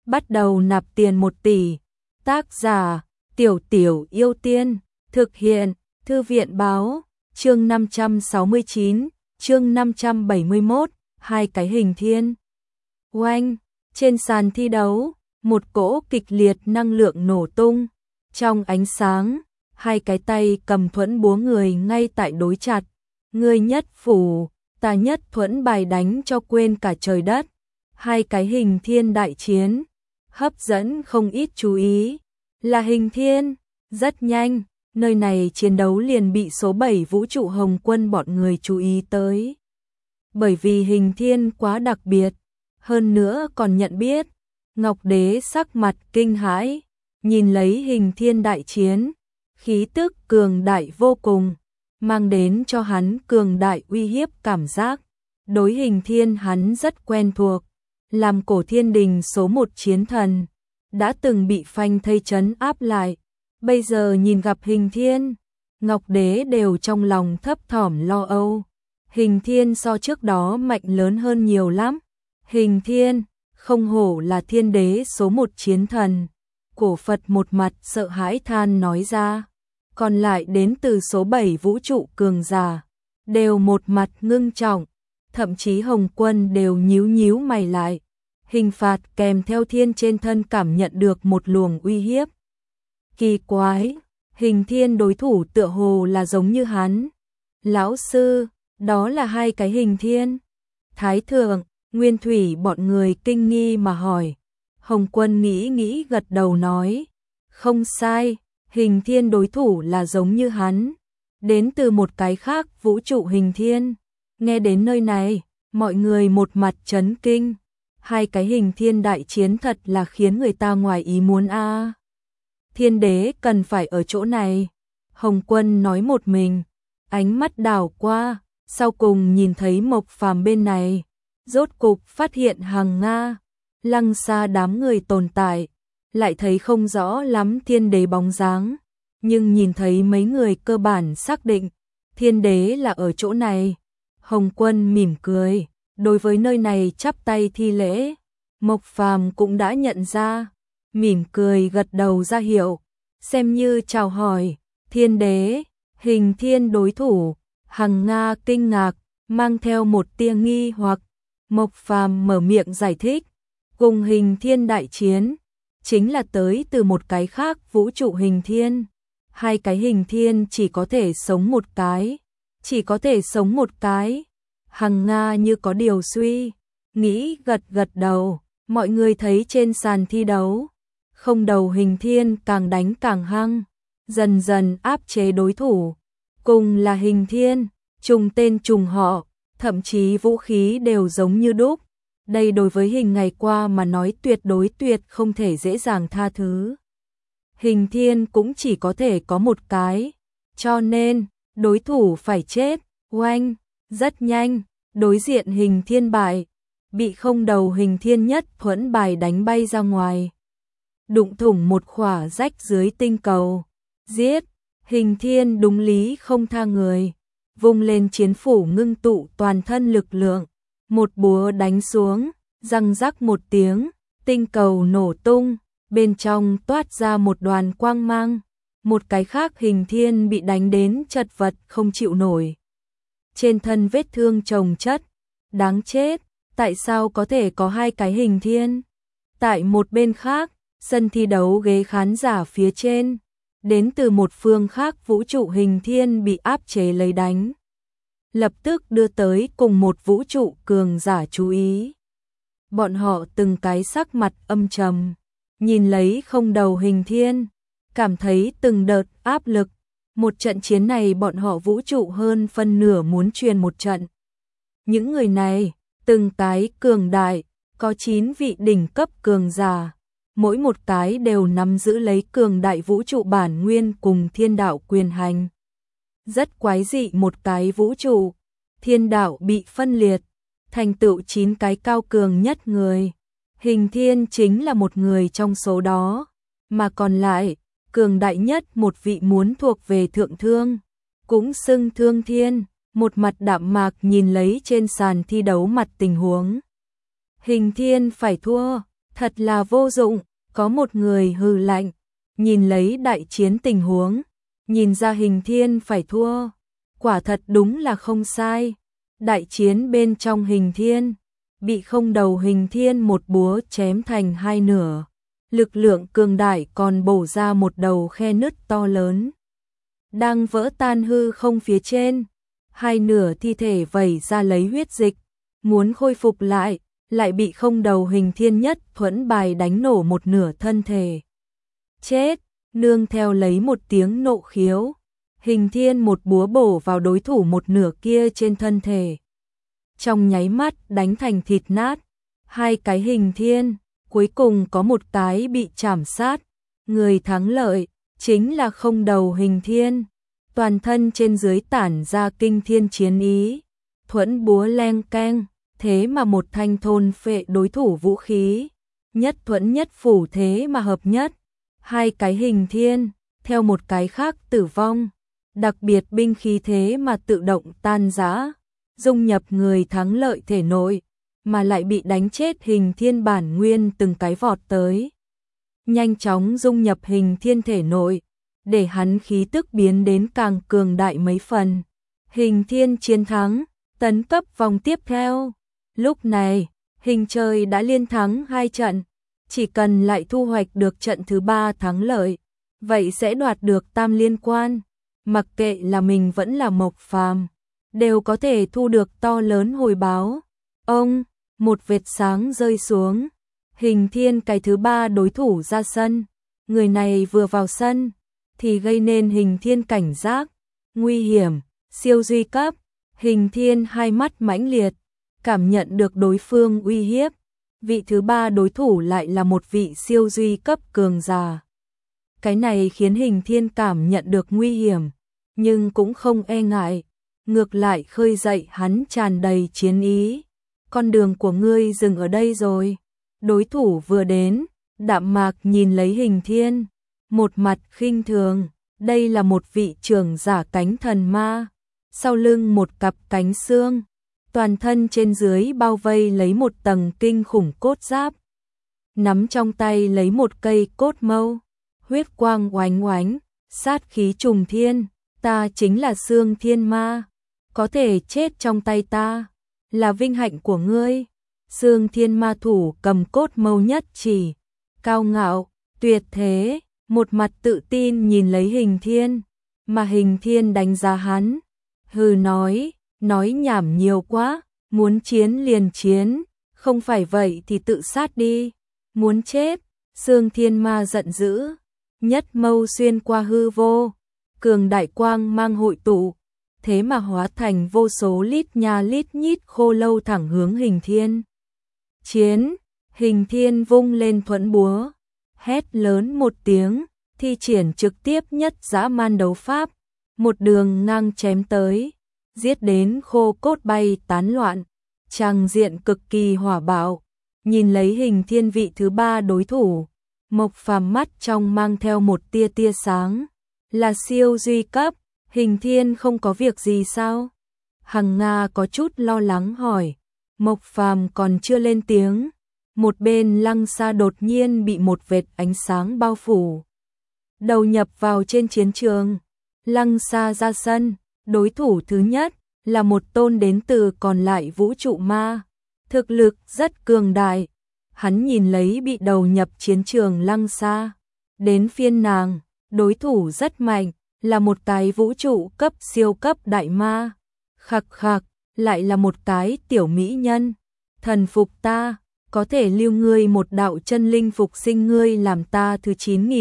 bắt đầu nạp tiền 1 tỷ. Tác giả Tiểu Tiểu Yêu Tiên. Thực hiện Thư viện Báo. Chương 569, chương 571, hai cái hình thiên. Oanh, trên sàn thi đấu, một cỗ kịch liệt năng lượng nổ tung. Trong ánh sáng, hai cái tay cầm thuẫn búa người ngay tại đối chặt. Ngươi nhất phủ, ta nhất thuẫn bài đánh cho quên cả trời đất. Hai cái hình thiên đại chiến, hấp dẫn không ít chú ý. Là hình thiên, rất nhanh, nơi này chiến đấu liền bị số 7 vũ trụ Hồng Quân bọn người chú ý tới. Bởi vì hình thiên quá đặc biệt, hơn nữa còn nhận biết. Ngọc Đế sắc mặt kinh hãi, nhìn lấy hình thiên đại chiến, khí tức cường đại vô cùng, mang đến cho hắn cường đại uy hiếp cảm giác. Đối hình thiên hắn rất quen thuộc, làm cổ thiên đình số 1 chiến thần, đã từng bị phanh thây trấn áp lại. Bây giờ nhìn gặp hình thiên, Ngọc Đế đều trong lòng thấp thỏm lo âu. Hình thiên so trước đó mạnh lớn hơn nhiều lắm. Hình thiên, không hổ là thiên đế số 1 chiến thần. Cổ Phật một mặt sợ hãi than nói ra. Còn lại đến từ số 7 vũ trụ cường giả, đều một mặt ngưng trọng. Thậm chí Hồng Quân đều nhíu nhíu mày lại. Hình phạt kèm theo thiên trên thân cảm nhận được một luồng uy hiếp. Kỳ quái, hình thiên đối thủ tựa hồ là giống như hắn. Lão sư, đó là hai cái hình thiên. Thái thượng, Nguyên Thủy bọn người kinh nghi mà hỏi. Hồng Quân nghĩ gật đầu nói. Không sai, hình thiên đối thủ là giống như hắn. Đến từ một cái khác vũ trụ hình thiên. Nghe đến nơi này, mọi người một mặt chấn kinh. Hai cái hình thiên đại chiến thật là khiến người ta ngoài ý muốn a. Thiên đế cần phải ở chỗ này. Hồng Quân nói một mình, ánh mắt đảo qua, sau cùng nhìn thấy Mộc Phàm bên này. Rốt cục phát hiện Hằng Nga, Lăng Sa đám người tồn tại, lại thấy không rõ lắm thiên đế bóng dáng, nhưng nhìn thấy mấy người cơ bản xác định thiên đế là ở chỗ này. Hồng Quân mỉm cười, đối với nơi này chắp tay thi lễ. Mộc Phàm cũng đã nhận ra, mỉm cười gật đầu ra hiệu, xem như chào hỏi. Thiên đế, hình thiên đối thủ. Hằng Nga kinh ngạc, mang theo một tia nghi hoặc. Mộc Phàm mở miệng giải thích, cùng hình thiên đại chiến, chính là tới từ một cái khác vũ trụ hình thiên. Hai cái hình thiên chỉ có thể sống một cái, chỉ có thể sống một cái. Hằng Nga như có điều suy nghĩ gật đầu. Mọi người thấy trên sàn thi đấu, không đầu hình thiên càng đánh càng hăng, dần dần áp chế đối thủ. Cùng là hình thiên, trùng tên trùng họ, thậm chí vũ khí đều giống như đúc. Đây đối với hình ngày qua mà nói tuyệt đối không thể dễ dàng tha thứ. Hình thiên cũng chỉ có thể có một cái, cho nên đối thủ phải chết. Oanh, rất nhanh, đối diện hình thiên bại, bị không đầu hình thiên nhất thuẫn bài đánh bay ra ngoài, đụng thủng một khỏa rách dưới tinh cầu. Giết, hình thiên đúng lý không tha người, vung lên chiến phủ ngưng tụ toàn thân lực lượng, một búa đánh xuống, răng rắc một tiếng, tinh cầu nổ tung, bên trong toát ra một đoàn quang mang. Một cái khác hình thiên bị đánh đến chật vật không chịu nổi, trên thân vết thương chồng chất. Đáng chết, tại sao có thể có hai cái hình thiên? Tại một bên khác, sân thi đấu ghế khán giả phía trên, đến từ một phương khác vũ trụ hình thiên bị áp chế lấy đánh, lập tức đưa tới cùng một vũ trụ cường giả chú ý. Bọn họ từng cái sắc mặt âm trầm, nhìn lấy không đầu hình thiên, cảm thấy từng đợt áp lực. Một trận chiến này bọn họ vũ trụ hơn phân nửa muốn truyền một trận. Những người này, từng cái cường đại, có 9 vị đỉnh cấp cường giả, mỗi một cái đều nắm giữ lấy cường đại vũ trụ bản nguyên cùng thiên đạo quyền hành. Rất quái dị, một cái vũ trụ, thiên đạo bị phân liệt, thành tựu 9 cái cao cường nhất người. Hình thiên chính là một người trong số đó, mà còn lại, cường đại nhất một vị muốn thuộc về thượng thương, cũng xưng thương thiên, một mặt đạm mạc nhìn lấy trên sàn thi đấu mặt tình huống. Hình thiên phải thua, Thật là vô dụng, có một người hừ lạnh, nhìn lấy đại chiến tình huống, nhìn ra Hình Thiên phải thua. Quả thật đúng là không sai. Đại chiến bên trong Hình Thiên, bị không đầu Hình Thiên một búa chém thành hai nửa. Lực lượng cường đại còn bổ ra một đầu khe nứt to lớn, đang vỡ tan hư không phía trên. Hai nửa thi thể vẩy ra lấy huyết dịch, muốn khôi phục lại, lại bị không đầu Hình Thiên nhất thuẫn bài đánh nổ một nửa thân thể. Chết, nương theo lấy một tiếng nộ khiếu, Hình Thiên một búa bổ vào đối thủ một nửa kia trên thân thể. Trong nháy mắt đánh thành thịt nát, hai cái Hình Thiên, cuối cùng có một cái bị chảm sát. Người thắng lợi chính là không đầu Hình Thiên, toàn thân trên dưới tản ra kinh thiên chiến ý, thuẫn búa leng keng, thế mà một thanh thôn phệ đối thủ vũ khí, nhất thuẫn nhất phủ thế mà hợp nhất. Hai cái Hình Thiên, theo một cái khác tử vong, đặc biệt binh khí thế mà tự động tan rã, dung nhập người thắng lợi thể nội, mà lại bị đánh chết Hình Thiên bản nguyên từng cái vọt tới. Nhanh chóng dung nhập Hình Thiên thể nội, để hắn khí tức biến đến càng cường đại mấy phần. Hình Thiên chiến thắng, tấn cấp vòng tiếp theo. Lúc này, Hình Trời đã liên thắng 2 trận, chỉ cần lại thu hoạch được trận thứ 3 thắng lợi, vậy sẽ đoạt được tam liên quan. Mặc kệ là mình vẫn là Mộc Phàm, đều có thể thu được to lớn hồi báo. Ông, một vệt sáng rơi xuống, Hình Thiên cái thứ 3 đối thủ ra sân. Người này vừa vào sân thì gây nên Hình Thiên cảnh giác, nguy hiểm, siêu duy cấp. Hình Thiên hai mắt mãnh liệt, cảm nhận được đối phương uy hiếp. Vị thứ 3 đối thủ lại là một vị siêu duy cấp cường giả. Cái này khiến Hình Thiên cảm nhận được nguy hiểm, nhưng cũng không e ngại, ngược lại khơi dậy hắn tràn đầy chiến ý. Con đường của ngươi dừng ở đây rồi. Đối thủ vừa đến, đạm mạc nhìn lấy Hình Thiên, một mặt khinh thường. Đây là một vị trưởng giả cánh thần ma, sau lưng một cặp cánh xương, toàn thân trên dưới bao vây lấy một tầng kinh khủng cốt giáp, nắm trong tay lấy một cây cốt mâu, huyết quang oánh oánh, sát khí trùng thiên. Ta chính là Xương Thiên Ma, có thể chết trong tay ta là vinh hạnh của ngươi. Xương Thiên Ma thủ cầm cốt mâu nhất chỉ, cao ngạo, tuyệt thế, một mặt tự tin nhìn lấy Hình Thiên, mà Hình Thiên đánh giá hắn, hừ nói nhảm nhiều quá, muốn chiến liền chiến, không phải vậy thì tự sát đi, muốn chết. Xương Thiên Ma giận dữ, nhất mâu xuyên qua hư vô, cường đại quang mang hội tụ, thế mà hóa thành vô số lít nha lít nhít khô lâu thẳng hướng Hình Thiên. Chiến, Hình Thiên vung lên thuẫn búa, hét lớn một tiếng, thi triển trực tiếp nhất dã man đấu pháp, một đường ngang chém tới, giết đến khô cốt bay tán loạn, tràng diện cực kỳ hỏa bạo. Nhìn lấy Hình Thiên vị thứ 3 đối thủ, Mộc Phàm mắt trong mang theo một tia tia sáng, là siêu duy cấp. Hình Thiên không có việc gì sao? Hằng Nga có chút lo lắng hỏi. Mộc Phàm còn chưa lên tiếng, một bên Lăng Sa đột nhiên bị một vệt ánh sáng bao phủ, đầu nhập vào trên chiến trường. Lăng Sa ra sân, đối thủ thứ nhất là một tôn đến từ còn lại vũ trụ ma, thực lực rất cường đại. Hắn nhìn lấy bị đầu nhập chiến trường Lăng Sa, đến phiên nàng, đối thủ rất mạnh, là một cái vũ trụ cấp siêu cấp đại ma. Khặc khặc, lại là một cái tiểu mỹ nhân. Thần phục ta, có thể lưu ngươi một đạo chân linh phục sinh ngươi làm ta thứ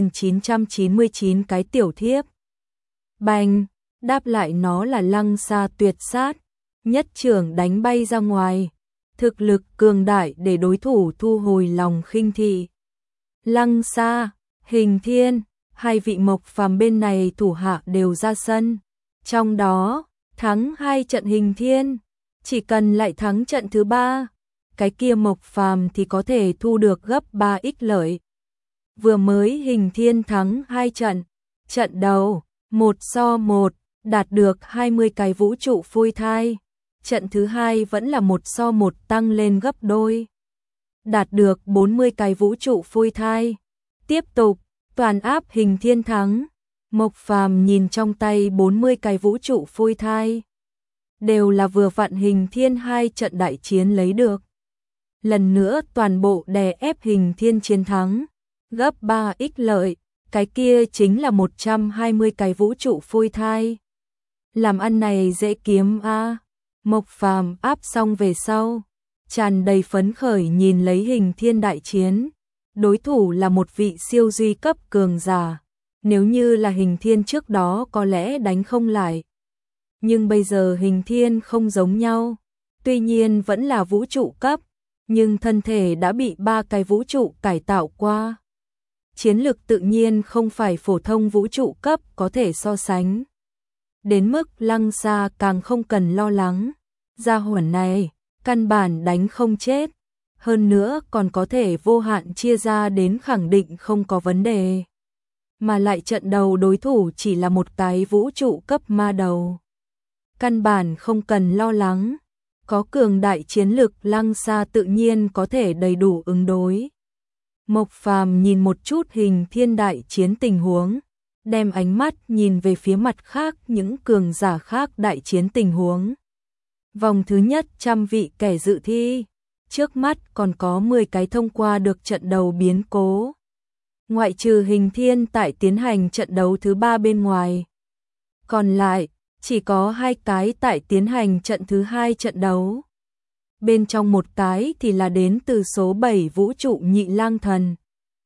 9999 cái tiểu thiếp. Bành, đáp lại nó là Lăng Sa tuyệt sát, nhất trưởng đánh bay ra ngoài. Thực lực cường đại để đối thủ thu hồi lòng khinh thị. Lăng Sa, Hình Thiên, hai vị Mộc Phàm bên này thủ hạ đều ra sân. Trong đó, thắng 2 trận Hình Thiên, chỉ cần lại thắng trận thứ 3, cái kia Mộc Phàm thì có thể thu được gấp 3x lợi. Vừa mới Hình Thiên thắng 2 trận, trận đầu 1-1, đạt được 20 cái vũ trụ phôi thai. Trận thứ 2 vẫn là 1-1 tăng lên gấp đôi. đạt được 40 cái vũ trụ phôi thai. Tiếp tục, toàn áp Hình Thiên thắng. Mộc Phàm nhìn trong tay 40 cái vũ trụ phôi thai. Đều là vừa vặn Hình Thiên 2 trận đại chiến lấy được. Lần nữa toàn bộ đè ép Hình Thiên chiến thắng. Gấp 3x lợi, cái kia chính là 120 cái vũ trụ phôi thai. Làm ăn này dễ kiếm a. Mộc Phàm áp xong về sau, tràn đầy phấn khởi nhìn lấy Hình Thiên đại chiến. Đối thủ là một vị siêu duy cấp cường giả. Nếu như là Hình Thiên trước đó có lẽ đánh không lại. Nhưng bây giờ Hình Thiên không giống nhau. Tuy nhiên vẫn là vũ trụ cấp, nhưng thân thể đã bị 3 cái vũ trụ cải tạo qua. Chiến lực tự nhiên không phải phổ thông vũ trụ cấp có thể so sánh. Đến mức Lăng Sa càng không cần lo lắng. Gia hỏa này, căn bản đánh không chết. Hơn nữa còn có thể vô hạn chia ra đến khẳng định không có vấn đề. Mà lại trận đầu đối thủ chỉ là một cái vũ trụ cấp ma đầu. Căn bản không cần lo lắng. Có cường đại chiến lực Lăng Sa tự nhiên có thể đầy đủ ứng đối. Mộc Phàm nhìn một chút Hình Thiên đại chiến tình huống, đem ánh mắt nhìn về phía mặt khác những cường giả khác đại chiến tình huống. Vòng thứ nhất 100 vị kẻ dự thi, trước mắt còn có 10 cái thông qua được trận đầu biến cố. Ngoại trừ Hình Thiên tại tiến hành trận đấu thứ 3 bên ngoài. Còn lại, chỉ có 2 cái tại tiến hành trận thứ 2 trận đấu. Bên trong một cái thì là đến từ số 7 vũ trụ Nhị Lang Thần.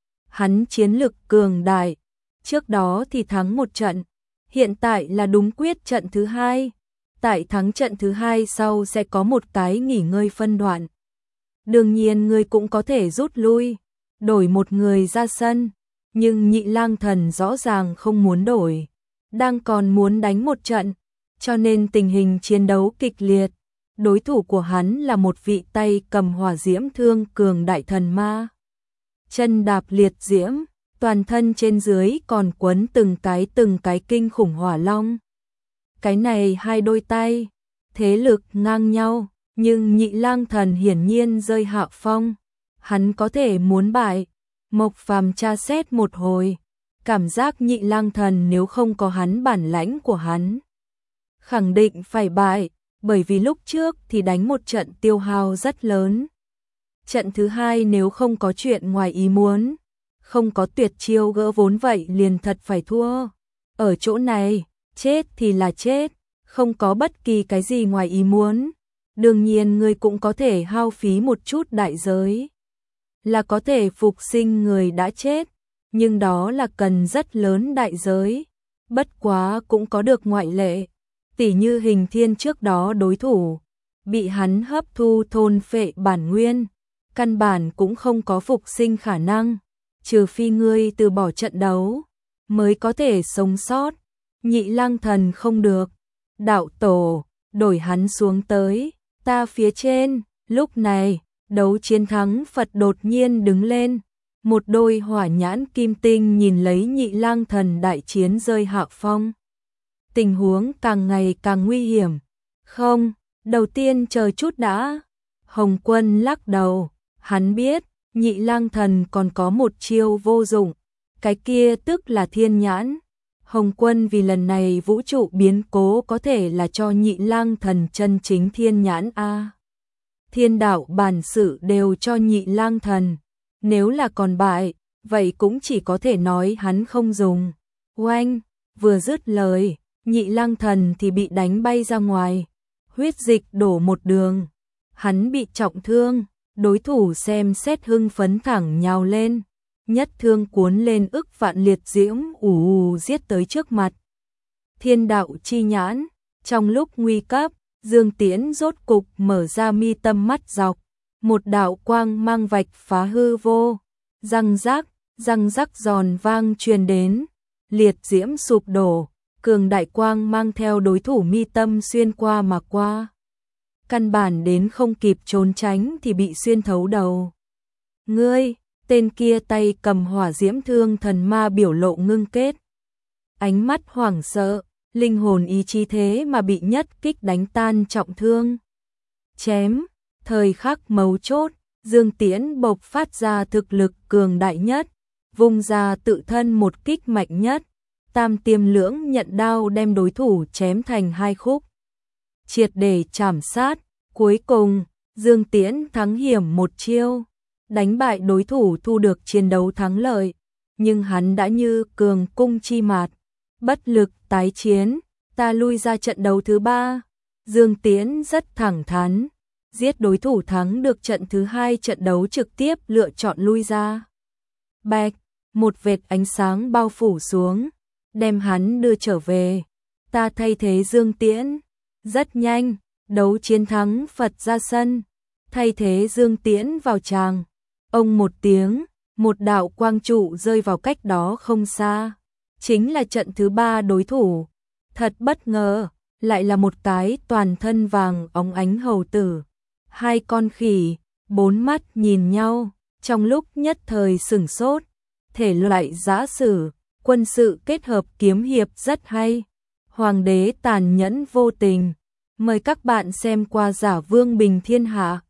Hắn chiến lực cường đại, trước đó thì thắng một trận, hiện tại là đúng quyết trận thứ 2. Tại thắng trận thứ 2 sau sẽ có một cái nghỉ ngơi phân đoạn. Đương nhiên người cũng có thể rút lui, đổi một người ra sân, nhưng Nhị Lang Thần rõ ràng không muốn đổi, đang còn muốn đánh một trận, cho nên tình hình chiến đấu kịch liệt. Đối thủ của hắn là một vị tay cầm hỏa diễm thương cường đại thần ma. Chân đạp liệt diễm, toàn thân trên dưới còn quấn từng cái kinh khủng hỏa long. Cái này 2 đôi tay, thế lực ngang nhau, nhưng Nhị Lang Thần hiển nhiên rơi hạ phong. Hắn có thể muốn bại. Mộc Phàm tra xét một hồi, cảm giác Nhị Lang Thần nếu không có hắn bản lãnh của hắn, khẳng định phải bại. Bởi vì lúc trước thì đánh một trận tiêu hao rất lớn. Trận thứ 2 nếu không có chuyện ngoài ý muốn, không có tuyệt chiêu gỡ vốn vậy liền thật phải thua. Ở chỗ này, chết thì là chết, không có bất kỳ cái gì ngoài ý muốn. Đương nhiên người cũng có thể hao phí một chút đại giới, là có thể phục sinh người đã chết, nhưng đó là cần rất lớn đại giới. Bất quá cũng có được ngoại lệ. Tỉ như Hình Thiên trước đó đối thủ, bị hắn hấp thu thôn phệ bản nguyên, căn bản cũng không có phục sinh khả năng, trừ phi ngươi từ bỏ trận đấu, mới có thể sống sót. Nhị Lang Thần không được, đạo tổ, đổi hắn xuống tới, ta phía trên. Lúc này, đấu chiến thắng Phật đột nhiên đứng lên, một đôi hỏa nhãn kim tinh nhìn lấy Nhị Lang Thần đại chiến rơi hạ phong. Tình huống càng ngày càng nguy hiểm. Không, đầu tiên chờ chút đã. Hồng Quân lắc đầu, hắn biết, Nhị Lang Thần còn có một chiêu vô dụng, cái kia tức là thiên nhãn. Hồng Quân vì lần này vũ trụ biến cố có thể là cho Nhị Lang Thần chân chính thiên nhãn a. Thiên đạo bản sự đều cho Nhị Lang Thần, nếu là còn bại, vậy cũng chỉ có thể nói hắn không dùng. Oanh, vừa dứt lời, Nhị Lang Thần thì bị đánh bay ra ngoài, huyết dịch đổ một đường. Hắn bị trọng thương, đối thủ xem xét hưng phấn thẳng nhào lên, nhất thương cuốn lên ức vạn liệt diễm giết tới trước mặt. Thiên đạo chi nhãn, trong lúc nguy cấp, Dương Tiễn rốt cục mở ra mi tâm mắt dọc, một đạo quang mang vạch phá hư vô, răng rắc giòn vang truyền đến, liệt diễm sụp đổ. Cường đại quang mang theo đối thủ mi tâm xuyên qua mà qua. Căn bản đến không kịp trốn tránh thì bị xuyên thấu đầu. Ngươi, tên kia tay cầm hỏa diễm thương thần ma biểu lộ ngưng kết. Ánh mắt hoảng sợ, linh hồn ý chí thế mà bị nhất kích đánh tan trọng thương. Chém, thời khắc mấu chốt, Dương Tiễn bộc phát ra thực lực cường đại nhất, vung ra tự thân một kích mạnh nhất, Tam Tiêm Lưỡng nhận đao đem đối thủ chém thành hai khúc, triệt để chảm sát. Cuối cùng, Dương Tiễn thắng hiểm một chiêu, đánh bại đối thủ thu được chiến đấu thắng lợi, nhưng hắn đã như cường cung chi mạt, bất lực tái chiến. Ta lui ra trận đấu thứ 3. Dương Tiễn rất thẳng thắn, giết đối thủ thắng được trận thứ 2 trận đấu trực tiếp lựa chọn lui ra. Bạch, một vệt ánh sáng bao phủ xuống, đem hắn đưa trở về. Ta thay thế Dương Tiễn. Rất nhanh, đấu chiến thắng Phật ra sân, thay thế Dương Tiễn vào tràng. Ông một tiếng, một đạo quang trụ rơi vào cách đó không xa. Chính là trận thứ 3 đối thủ. Thật bất ngờ, lại là một cái toàn thân vàng óng ánh hầu tử. Hai con khỉ, bốn mắt nhìn nhau, trong lúc nhất thời sửng sốt. Thể loại giã sử, quân sự kết hợp kiếm hiệp rất hay. Hoàng đế tàn nhẫn vô tình. Mời các bạn xem qua Giả Vương Bình Thiên Hạ.